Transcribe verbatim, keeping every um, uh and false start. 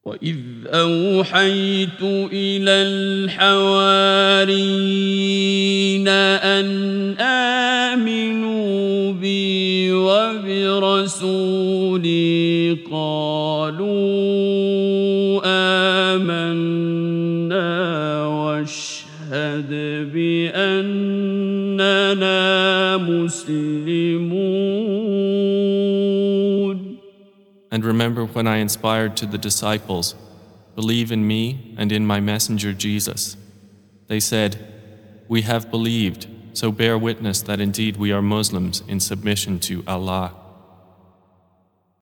وإذ أوحيت إلى الحواريين أن آمنوا بي وبرسولي قالوا آمنا واشهد بأننا مسلمون. And remember when I inspired to the disciples, believe in me and in my messenger Jesus. They said, we have believed, so bear witness that indeed we are Muslims in submission to Allah.